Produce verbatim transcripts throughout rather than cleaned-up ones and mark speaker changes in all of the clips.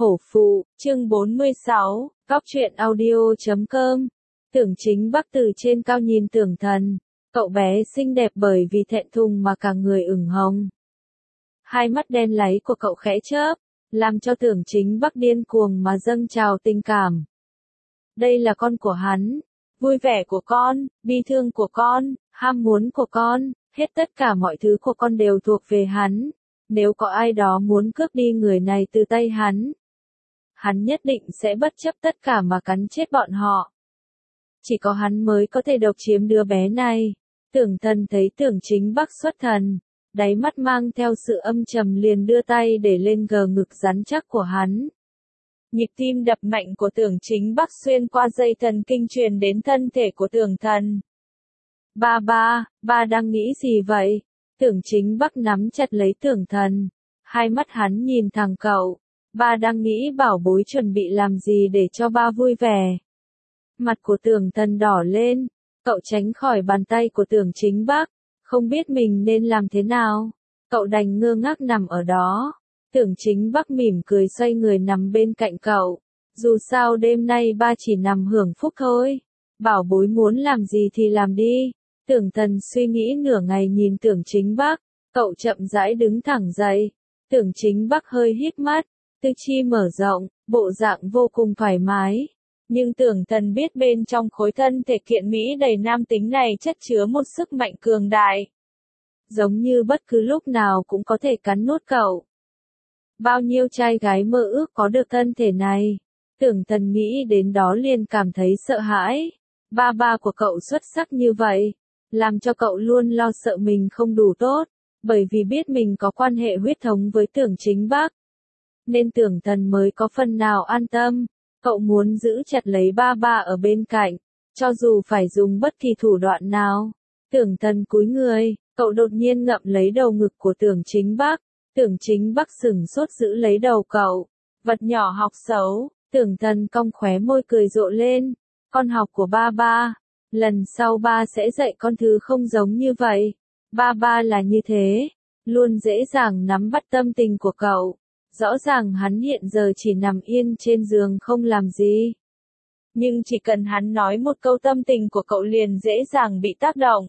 Speaker 1: Hổ Phụ, chương bốn mươi sáu, Góc truyện audio chấm com. Tưởng Chính Bắc từ trên cao nhìn Tưởng Thần, cậu bé xinh đẹp bởi vì thẹn thùng mà cả người ửng hồng. Hai mắt đen láy của cậu khẽ chớp, làm cho Tưởng Chính Bắc điên cuồng mà dâng trào tình cảm. Đây là con của hắn, vui vẻ của con, bi thương của con, ham muốn của con, hết tất cả mọi thứ của con đều thuộc về hắn. Nếu có ai đó muốn cướp đi người này từ tay hắn, hắn nhất định sẽ bất chấp tất cả mà cắn chết bọn họ. Chỉ có hắn mới có thể độc chiếm đứa bé này. Tưởng Thần thấy Tưởng Chính Bắc xuất thần, đáy mắt mang theo sự âm trầm liền đưa tay để lên gờ ngực rắn chắc của hắn. Nhịp tim đập mạnh của Tưởng Chính Bắc xuyên qua dây thần kinh truyền đến thân thể của Tưởng Thần. Ba ba, ba đang nghĩ gì vậy? Tưởng Chính Bắc nắm chặt lấy Tưởng Thần, hai mắt hắn nhìn thẳng cậu. Ba đang nghĩ bảo bối chuẩn bị làm gì để cho ba vui vẻ. Mặt của Tưởng Thần đỏ lên, cậu tránh khỏi bàn tay của Tưởng Chính Bắc, không biết mình nên làm thế nào. Cậu đành ngơ ngác nằm ở đó. Tưởng Chính Bắc mỉm cười xoay người nằm bên cạnh cậu. Dù sao đêm nay ba chỉ nằm hưởng phúc thôi. Bảo bối muốn làm gì thì làm đi. Tưởng Thần suy nghĩ nửa ngày nhìn Tưởng Chính Bắc, cậu chậm rãi đứng thẳng dậy. Tưởng Chính Bắc hơi híp mắt, tư chi mở rộng, bộ dạng vô cùng thoải mái. Nhưng Tưởng Thần biết bên trong khối thân thể kiện mỹ đầy nam tính này chất chứa một sức mạnh cường đại. Giống như bất cứ lúc nào cũng có thể cắn nuốt cậu. Bao nhiêu trai gái mơ ước có được thân thể này. Tưởng Thần nghĩ đến đó liền cảm thấy sợ hãi. Ba ba của cậu xuất sắc như vậy, làm cho cậu luôn lo sợ mình không đủ tốt, bởi vì biết mình có quan hệ huyết thống với Tưởng Chính Bắc. Nên Tưởng Thần mới có phần nào an tâm, cậu muốn giữ chặt lấy ba ba ở bên cạnh, cho dù phải dùng bất kỳ thủ đoạn nào. Tưởng Thần cúi người, cậu đột nhiên ngậm lấy đầu ngực của Tưởng Chính Bắc. Tưởng Chính Bắc sửng sốt giữ lấy đầu cậu. Vật nhỏ học xấu. Tưởng Thần cong khóe môi cười rộ lên. Con học của ba ba. Lần sau ba sẽ dạy con thứ không giống như vậy. Ba ba là như thế, luôn dễ dàng nắm bắt tâm tình của cậu. Rõ ràng hắn hiện giờ chỉ nằm yên trên giường không làm gì. Nhưng chỉ cần hắn nói một câu tâm tình của cậu liền dễ dàng bị tác động.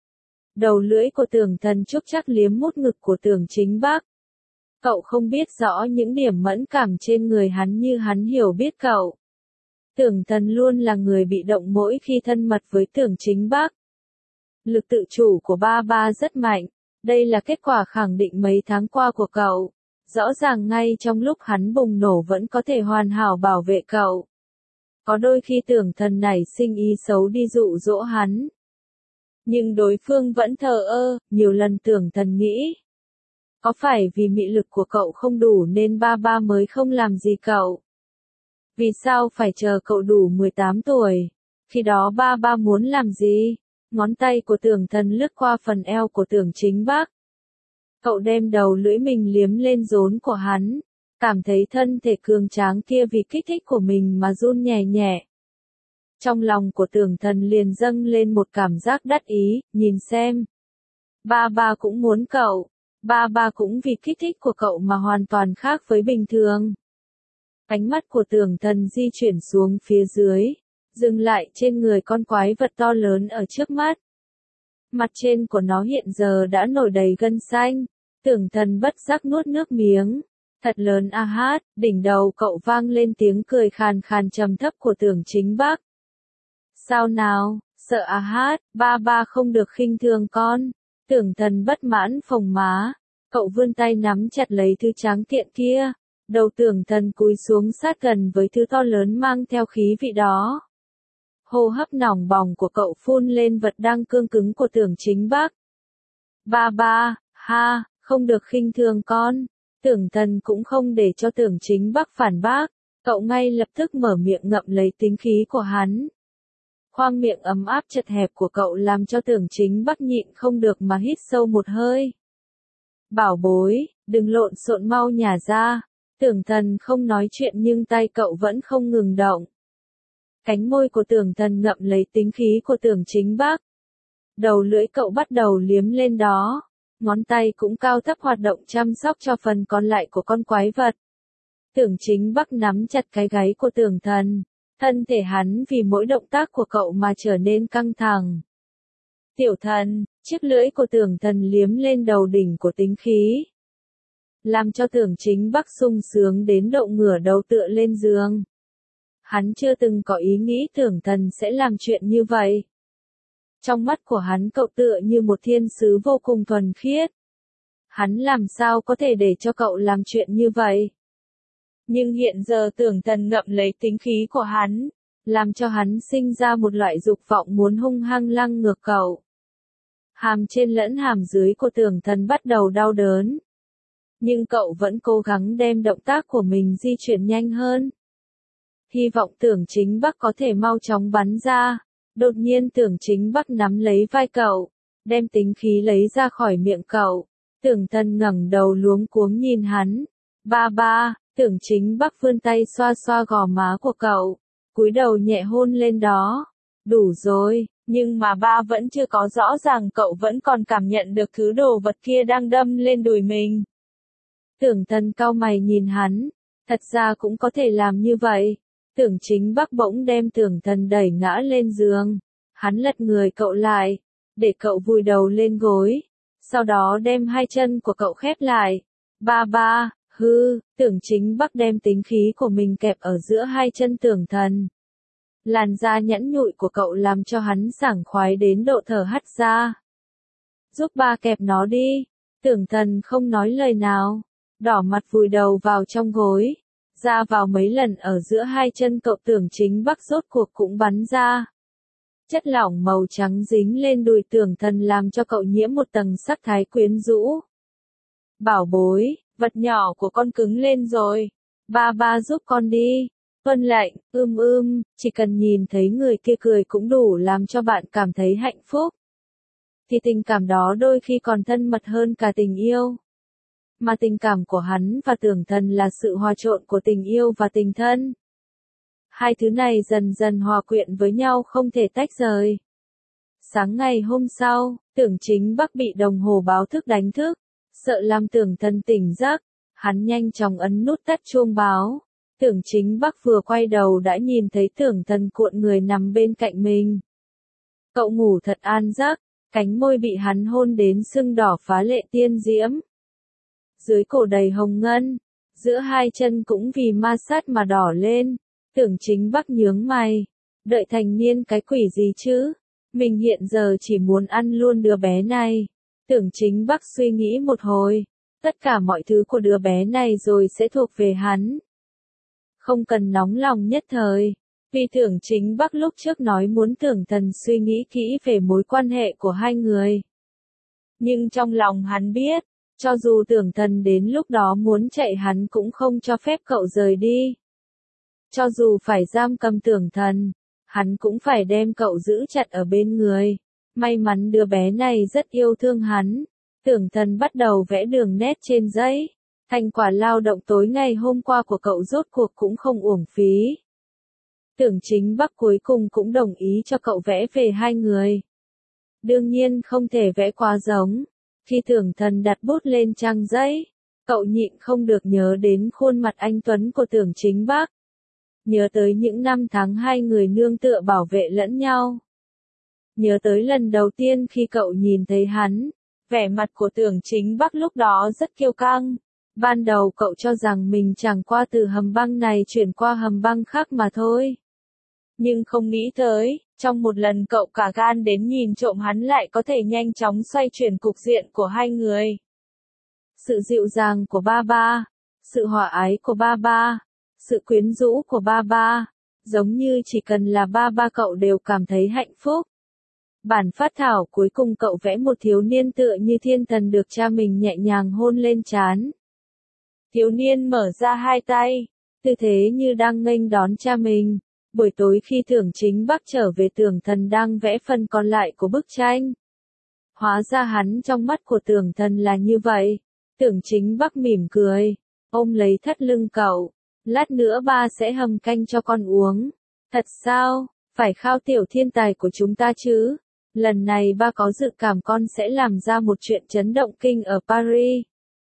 Speaker 1: Đầu lưỡi của Tưởng Thần chúc chắc liếm mút ngực của Tưởng Chính Bắc. Cậu không biết rõ những điểm mẫn cảm trên người hắn như hắn hiểu biết cậu. Tưởng Thần luôn là người bị động mỗi khi thân mật với Tưởng Chính Bắc. Lực tự chủ của ba ba rất mạnh, đây là kết quả khẳng định mấy tháng qua của cậu. Rõ ràng ngay trong lúc hắn bùng nổ vẫn có thể hoàn hảo bảo vệ cậu. Có đôi khi Tưởng Thần nảy sinh ý xấu đi dụ dỗ hắn. Nhưng đối phương vẫn thờ ơ, nhiều lần Tưởng Thần nghĩ. Có phải vì mị lực của cậu không đủ nên ba ba mới không làm gì cậu? Vì sao phải chờ cậu đủ mười tám tuổi? Khi đó ba ba muốn làm gì? Ngón tay của Tưởng Thần lướt qua phần eo của Tưởng Chính Bắc. Cậu đem đầu lưỡi mình liếm lên rốn của hắn, cảm thấy thân thể cường tráng kia vì kích thích của mình mà run nhẹ nhẹ. Trong lòng của Tưởng Thần liền dâng lên một cảm giác đắc ý, nhìn xem. Ba ba cũng muốn cậu, ba ba cũng vì kích thích của cậu mà hoàn toàn khác với bình thường. Ánh mắt của Tưởng Thần di chuyển xuống phía dưới, dừng lại trên người con quái vật to lớn ở trước mắt. Mặt trên của nó hiện giờ đã nổi đầy gân xanh. Tưởng Thần bất giác nuốt nước miếng. Thật lớn a hát, đỉnh đầu cậu vang lên tiếng cười khàn khàn trầm thấp của Tưởng Chính Bắc. Sao nào, sợ a hát, ba ba không được khinh thường con. Tưởng Thần bất mãn phồng má. Cậu vươn tay nắm chặt lấy thứ tráng kiện kia. Đầu Tưởng Thần cúi xuống sát gần với thứ to lớn mang theo khí vị đó. Hô hấp nòng bỏng của cậu phun lên vật đang cương cứng của Tưởng Chính Bắc. Ba ba, ha, không được khinh thường con. Tưởng Thần cũng không để cho Tưởng Chính Bắc phản bác. Cậu ngay lập tức mở miệng ngậm lấy tính khí của hắn. Khoang miệng ấm áp chật hẹp của cậu làm cho Tưởng Chính Bắc nhịn không được mà hít sâu một hơi. Bảo bối, đừng lộn xộn mau nhả ra. Tưởng Thần không nói chuyện nhưng tay cậu vẫn không ngừng động. Cánh môi của Tưởng Thần ngậm lấy tính khí của Tưởng Chính Bắc. Đầu lưỡi cậu bắt đầu liếm lên đó. Ngón tay cũng cao thấp hoạt động chăm sóc cho phần còn lại của con quái vật. Tưởng Chính Bắc nắm chặt cái gáy của Tưởng Thần. Thân thể hắn vì mỗi động tác của cậu mà trở nên căng thẳng. Tiểu Thần, chiếc lưỡi của Tưởng Thần liếm lên đầu đỉnh của tính khí. Làm cho Tưởng Chính Bắc sung sướng đến độ ngửa đầu tựa lên giường. Hắn chưa từng có ý nghĩ Tưởng Thần sẽ làm chuyện như vậy. Trong mắt của hắn cậu tựa như một thiên sứ vô cùng thuần khiết. Hắn làm sao có thể để cho cậu làm chuyện như vậy? Nhưng hiện giờ Tưởng Thần ngậm lấy tính khí của hắn, làm cho hắn sinh ra một loại dục vọng muốn hung hăng lăng ngược cậu. Hàm trên lẫn hàm dưới của Tưởng Thần bắt đầu đau đớn. Nhưng cậu vẫn cố gắng đem động tác của mình di chuyển nhanh hơn. Hy vọng Tưởng Chính Bắc có thể mau chóng bắn ra. Đột nhiên Tưởng Chính Bắc nắm lấy vai cậu, đem tính khí lấy ra khỏi miệng cậu. Tưởng Thần ngẩng đầu luống cuống nhìn hắn. Ba ba, Tưởng Chính Bắc vươn tay xoa xoa gò má của cậu, cúi đầu nhẹ hôn lên đó. Đủ rồi, nhưng mà ba vẫn chưa có rõ ràng cậu vẫn còn cảm nhận được thứ đồ vật kia đang đâm lên đùi mình. Tưởng Thần cau mày nhìn hắn, thật ra cũng có thể làm như vậy. Tưởng Chính Bắc bỗng đem Tưởng Thần đẩy ngã lên giường. Hắn lật người cậu lại, để cậu vùi đầu lên gối. Sau đó đem hai chân của cậu khép lại. Ba ba, hư, Tưởng Chính Bắc đem tính khí của mình kẹp ở giữa hai chân Tưởng Thần. Làn da nhẵn nhụi của cậu làm cho hắn sảng khoái đến độ thở hắt ra. Giúp ba kẹp nó đi. Tưởng Thần không nói lời nào, đỏ mặt vùi đầu vào trong gối. Ra vào mấy lần ở giữa hai chân cậu Tưởng Chính Bắc rốt cuộc cũng bắn ra. Chất lỏng màu trắng dính lên đùi Tưởng Thần làm cho cậu nhiễm một tầng sắc thái quyến rũ. Bảo bối, vật nhỏ của con cứng lên rồi. Ba ba giúp con đi. Tuân lệnh, ưm ưm, chỉ cần nhìn thấy người kia cười cũng đủ làm cho bạn cảm thấy hạnh phúc. Thì tình cảm đó đôi khi còn thân mật hơn cả tình yêu. Mà tình cảm của hắn và Tưởng Thần là sự hòa trộn của tình yêu và tình thân. Hai thứ này dần dần hòa quyện với nhau không thể tách rời. Sáng ngày hôm sau, Tưởng Chính Bắc bị đồng hồ báo thức đánh thức. Sợ làm Tưởng Thần tỉnh giấc, hắn nhanh chóng ấn nút tắt chuông báo. Tưởng Chính Bắc vừa quay đầu đã nhìn thấy Tưởng Thần cuộn người nằm bên cạnh mình. Cậu ngủ thật an giấc, cánh môi bị hắn hôn đến sưng đỏ phá lệ tiên diễm. Dưới cổ đầy hồng ngân, giữa hai chân cũng vì ma sát mà đỏ lên. Tưởng Chính Bắc nhướng mày, đợi thành niên cái quỷ gì chứ? Mình hiện giờ chỉ muốn ăn luôn đứa bé này. Tưởng Chính Bắc suy nghĩ một hồi, tất cả mọi thứ của đứa bé này rồi sẽ thuộc về hắn. Không cần nóng lòng nhất thời, vì Tưởng Chính Bắc lúc trước nói muốn Tưởng Thần suy nghĩ kỹ về mối quan hệ của hai người. Nhưng trong lòng hắn biết, cho dù Tưởng Thần đến lúc đó muốn chạy hắn cũng không cho phép cậu rời đi. Cho dù phải giam cầm Tưởng Thần, hắn cũng phải đem cậu giữ chặt ở bên người. May mắn đứa bé này rất yêu thương hắn. Tưởng Thần bắt đầu vẽ đường nét trên giấy. Thành quả lao động tối ngày hôm qua của cậu rốt cuộc cũng không uổng phí. Tưởng Chính Bắc cuối cùng cũng đồng ý cho cậu vẽ về hai người. Đương nhiên không thể vẽ quá giống. Khi Tưởng Thần đặt bút lên trang giấy, cậu nhịn không được nhớ đến khuôn mặt anh tuấn của Tưởng Chính Bắc. Nhớ tới những năm tháng hai người nương tựa bảo vệ lẫn nhau. Nhớ tới lần đầu tiên khi cậu nhìn thấy hắn, vẻ mặt của Tưởng Chính Bắc lúc đó rất kiêu căng. Ban đầu cậu cho rằng mình chẳng qua từ hầm băng này chuyển qua hầm băng khác mà thôi. Nhưng không nghĩ tới, trong một lần cậu cả gan đến nhìn trộm hắn lại có thể nhanh chóng xoay chuyển cục diện của hai người. Sự dịu dàng của ba ba, sự hòa ái của ba ba, sự quyến rũ của ba ba, giống như chỉ cần là ba ba cậu đều cảm thấy hạnh phúc. Bản phát thảo cuối cùng cậu vẽ một thiếu niên tựa như thiên thần được cha mình nhẹ nhàng hôn lên trán. Thiếu niên mở ra hai tay, tư thế như đang nghênh đón cha mình. Buổi tối khi Tưởng Chính Bắc trở về Tưởng Thần đang vẽ phần còn lại của bức tranh. Hóa ra hắn trong mắt của Tưởng Thần là như vậy. Tưởng Chính Bắc mỉm cười, ôm lấy thắt lưng cậu. Lát nữa ba sẽ hầm canh cho con uống. Thật sao, phải khao tiểu thiên tài của chúng ta chứ. Lần này ba có dự cảm con sẽ làm ra một chuyện chấn động kinh ở Paris.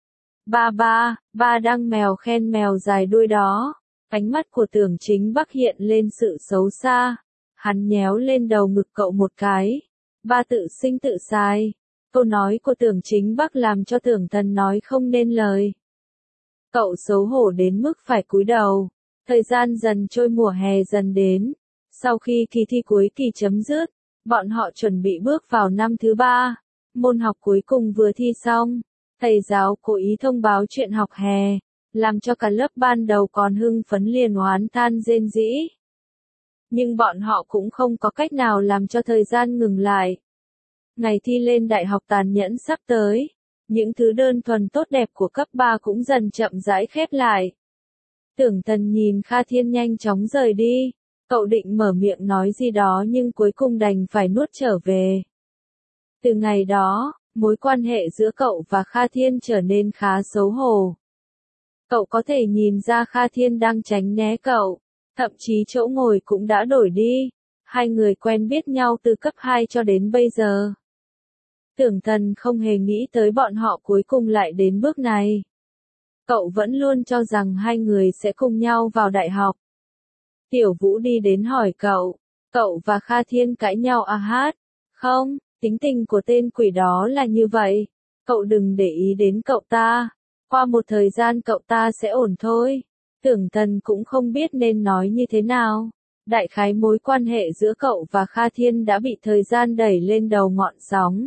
Speaker 1: Ba ba, ba đang mèo khen mèo dài đuôi đó. Ánh mắt của Tưởng Chính Bắc hiện lên sự xấu xa. Hắn nhéo lên đầu ngực cậu một cái. Ba tự sinh tự sai. Câu nói của Tưởng Chính Bắc làm cho Tưởng Thần nói không nên lời. Cậu xấu hổ đến mức phải cúi đầu. Thời gian dần trôi, mùa hè dần đến. Sau khi kỳ thi cuối kỳ chấm dứt, bọn họ chuẩn bị bước vào năm thứ ba. Môn học cuối cùng vừa thi xong. Thầy giáo cố ý thông báo chuyện học hè, làm cho cả lớp ban đầu còn hưng phấn liền oán than rên rỉ. Nhưng bọn họ cũng không có cách nào làm cho thời gian ngừng lại. Ngày thi lên đại học tàn nhẫn sắp tới, những thứ đơn thuần tốt đẹp của cấp ba cũng dần chậm rãi khép lại. Tưởng Thần nhìn Kha Thiên nhanh chóng rời đi, cậu định mở miệng nói gì đó nhưng cuối cùng đành phải nuốt trở về. Từ ngày đó, mối quan hệ giữa cậu và Kha Thiên trở nên khá xấu hổ. Cậu có thể nhìn ra Kha Thiên đang tránh né cậu, thậm chí chỗ ngồi cũng đã đổi đi. Hai người quen biết nhau từ cấp hai cho đến bây giờ. Tưởng Thần không hề nghĩ tới bọn họ cuối cùng lại đến bước này. Cậu vẫn luôn cho rằng hai người sẽ cùng nhau vào đại học. Tiểu Vũ đi đến hỏi cậu, cậu và Kha Thiên cãi nhau à hát? Không, tính tình của tên quỷ đó là như vậy. Cậu đừng để ý đến cậu ta. Qua một thời gian cậu ta sẽ ổn thôi. Tưởng Thần cũng không biết nên nói như thế nào. Đại khái mối quan hệ giữa cậu và Kha Thiên đã bị thời gian đẩy lên đầu ngọn sóng.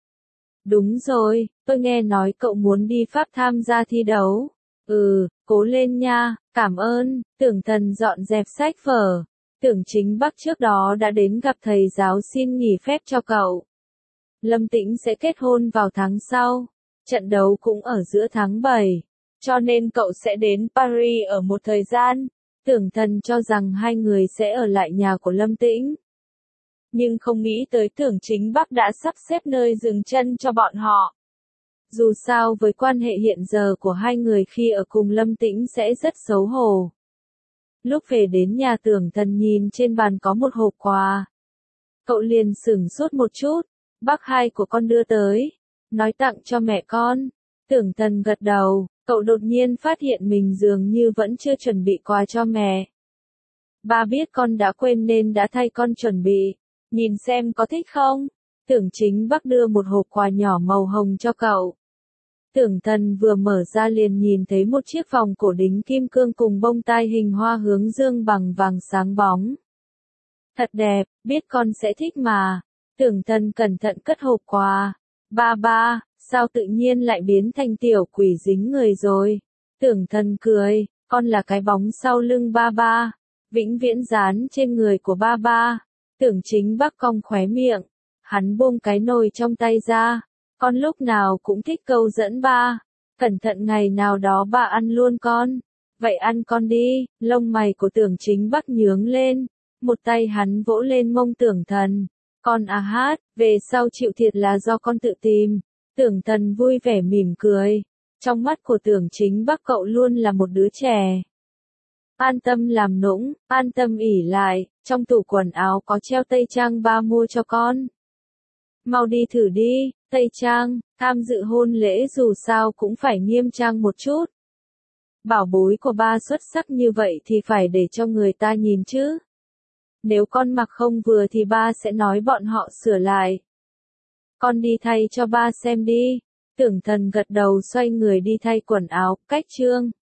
Speaker 1: Đúng rồi, tôi nghe nói cậu muốn đi Pháp tham gia thi đấu. Ừ, cố lên nha, cảm ơn. Tưởng Thần dọn dẹp sách vở. Tưởng Chính Bắc trước đó đã đến gặp thầy giáo xin nghỉ phép cho cậu. Lâm Tĩnh sẽ kết hôn vào tháng sau. Trận đấu cũng ở giữa tháng bảy. Cho nên cậu sẽ đến Paris ở một thời gian. Tưởng Thần cho rằng hai người sẽ ở lại nhà của Lâm Tĩnh. Nhưng không nghĩ tới Tưởng Chính Bắc đã sắp xếp nơi dừng chân cho bọn họ. Dù sao với quan hệ hiện giờ của hai người khi ở cùng Lâm Tĩnh sẽ rất xấu hổ. Lúc về đến nhà Tưởng Thần nhìn trên bàn có một hộp quà. Cậu liền sửng sốt một chút. Bác hai của con đưa tới. Nói tặng cho mẹ con. Tưởng Thần gật đầu. Cậu đột nhiên phát hiện mình dường như vẫn chưa chuẩn bị quà cho mẹ. Ba biết con đã quên nên đã thay con chuẩn bị. Nhìn xem có thích không? Tưởng Chính Bắc đưa một hộp quà nhỏ màu hồng cho cậu. Tưởng Thần vừa mở ra liền nhìn thấy một chiếc vòng cổ đính kim cương cùng bông tai hình hoa hướng dương bằng vàng sáng bóng. Thật đẹp, biết con sẽ thích mà. Tưởng Thần cẩn thận cất hộp quà. Ba ba, sao tự nhiên lại biến thành tiểu quỷ dính người rồi? Tưởng Thần cười, con là cái bóng sau lưng ba ba. Vĩnh viễn dán trên người của ba ba. Tưởng Chính Bắc cong khóe miệng. Hắn buông cái nồi trong tay ra. Con lúc nào cũng thích câu dẫn ba. Cẩn thận ngày nào đó ba ăn luôn con. Vậy ăn con đi. Lông mày của Tưởng Chính Bắc nhướng lên. Một tay hắn vỗ lên mông Tưởng Thần. Con à hát, về sau chịu thiệt là do con tự tìm. Tưởng Thần vui vẻ mỉm cười. Trong mắt của Tưởng Chính Bắc cậu luôn là một đứa trẻ. An tâm làm nũng, an tâm ỉ lại. Trong tủ quần áo có treo tây trang ba mua cho con. Mau đi thử đi, tây trang, tham dự hôn lễ dù sao cũng phải nghiêm trang một chút. Bảo bối của ba xuất sắc như vậy thì phải để cho người ta nhìn chứ. Nếu con mặc không vừa thì ba sẽ nói bọn họ sửa lại. Con đi thay cho ba xem đi. Tưởng Thần gật đầu xoay người đi thay quần áo, cách trương.